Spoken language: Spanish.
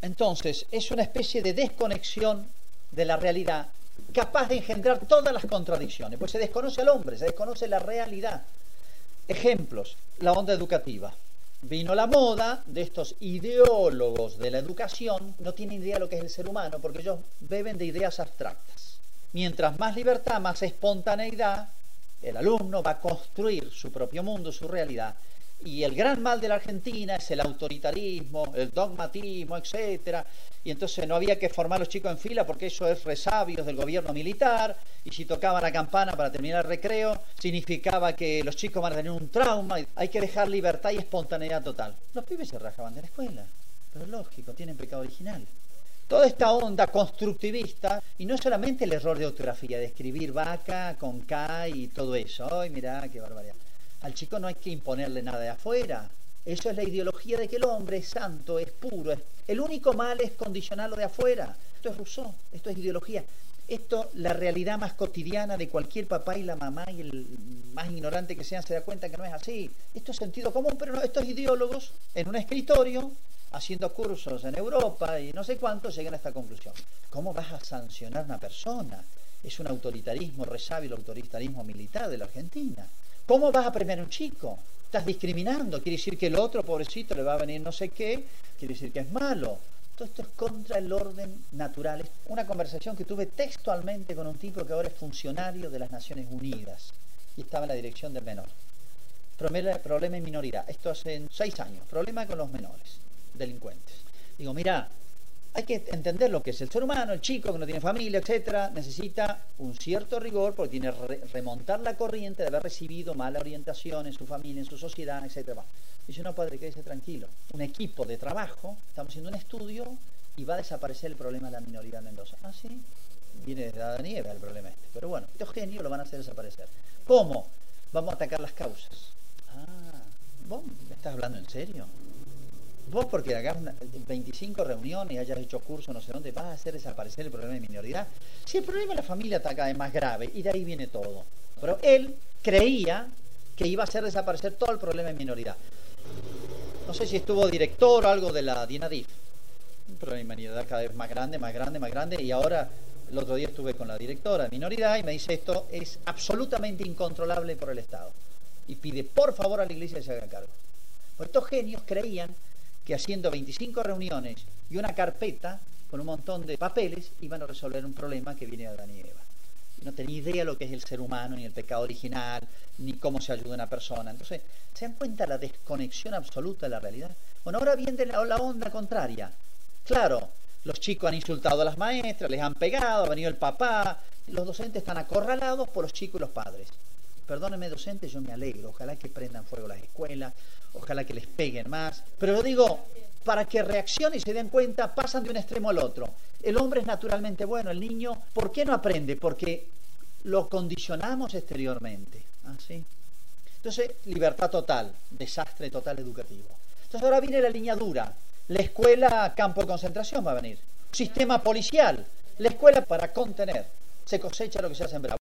Entonces, es una especie de desconexión de la realidad, capaz de engendrar todas las contradicciones, pues se desconoce al hombre, se desconoce la realidad. Ejemplos, la onda educativa. Vino la moda de estos ideólogos de la educación, no tienen idea de lo que es el ser humano, porque ellos beben de ideas abstractas. Mientras más libertad, más espontaneidad, el alumno va a construir su propio mundo, su realidad. Y el gran mal de la Argentina es el autoritarismo, el dogmatismo, etcétera. Y entonces no había que formar a los chicos en fila porque eso es resabios del gobierno militar. Y si tocaban la campana para terminar el recreo, significaba que los chicos van a tener un trauma. Hay que dejar libertad y espontaneidad total. Los pibes se rajaban de la escuela, pero es lógico, tienen pecado original. Toda esta onda constructivista, y no es solamente el error de ortografía, de escribir vaca con K y todo eso. ¡Ay, mirá, qué barbaridad! Al chico no hay que imponerle nada de afuera. Eso es la ideología de que el hombre es santo, es puro. El único mal es condicionarlo de afuera. Esto es Rousseau, esto es ideología. Esto, la realidad más cotidiana de cualquier papá y la mamá y el más ignorante que sean se da cuenta que no es así. Esto es sentido común, pero no, estos ideólogos en un escritorio, haciendo cursos en Europa y no sé cuánto, llegan a esta conclusión. ¿Cómo vas a sancionar a una persona? Es un autoritarismo, resabio el autoritarismo militar de la Argentina. ¿Cómo vas a premiar a un chico? Estás discriminando, quiere decir que el otro pobrecito le va a venir no sé qué, quiere decir que es malo. Todo esto es contra el orden natural. Es una conversación que tuve textualmente con un tipo que ahora es funcionario de las Naciones Unidas y estaba en la dirección del menor. Problema en minoridad. Esto hace 6 años. Problema con los menores, delincuentes. Digo, mira, hay que entender lo que es el ser humano, el chico que no tiene familia, etcétera, necesita un cierto rigor porque tiene que remontar la corriente de haber recibido mala orientación en su familia, en su sociedad, etcétera. Dice, no, padre, quédese tranquilo. Un equipo de trabajo, estamos haciendo un estudio y va a desaparecer el problema de la minoridad en Mendoza. Ah, sí, viene desde Adán y Eva el problema este. Pero bueno, estos genios lo van a hacer desaparecer. ¿Cómo? Vamos a atacar las causas. Ah, ¿vos me estás hablando en serio? Vos porque hagas 25 reuniones y hayas hecho curso no sé dónde, vas a hacer desaparecer el problema de minoridad. Si el problema de la familia está cada vez más grave y de ahí viene todo. Pero él creía que iba a hacer desaparecer todo el problema de minoridad. No sé si estuvo director o algo de la DINADIF. Un problema de minoridad cada vez más grande, más grande, más grande. Y ahora, el otro día estuve con la directora de minoridad y me dice esto es absolutamente incontrolable por el Estado. Y pide por favor a la Iglesia que se haga cargo. Pues estos genios creían que haciendo 25 reuniones y una carpeta con un montón de papeles iban a resolver un problema que viene de Adán y Eva. No tenía idea lo que es el ser humano, ni el pecado original, ni cómo se ayuda a una persona. Entonces, ¿se dan cuenta la desconexión absoluta de la realidad? Bueno, ahora viene la onda contraria. Claro, los chicos han insultado a las maestras, les han pegado, ha venido el papá, los docentes están acorralados por los chicos y los padres. Perdónenme, docentes, yo me alegro, ojalá que prendan fuego las escuelas, ojalá que les peguen más, pero yo digo, para que reaccionen y se den cuenta, pasan de un extremo al otro. El hombre es naturalmente bueno, el niño, ¿por qué no aprende? Porque lo condicionamos exteriormente. ¿Ah, sí? Entonces, libertad total, desastre total educativo. Entonces ahora viene la línea dura, la escuela campo de concentración va a venir, sistema policial, la escuela para contener, se cosecha lo que se ha sembrado.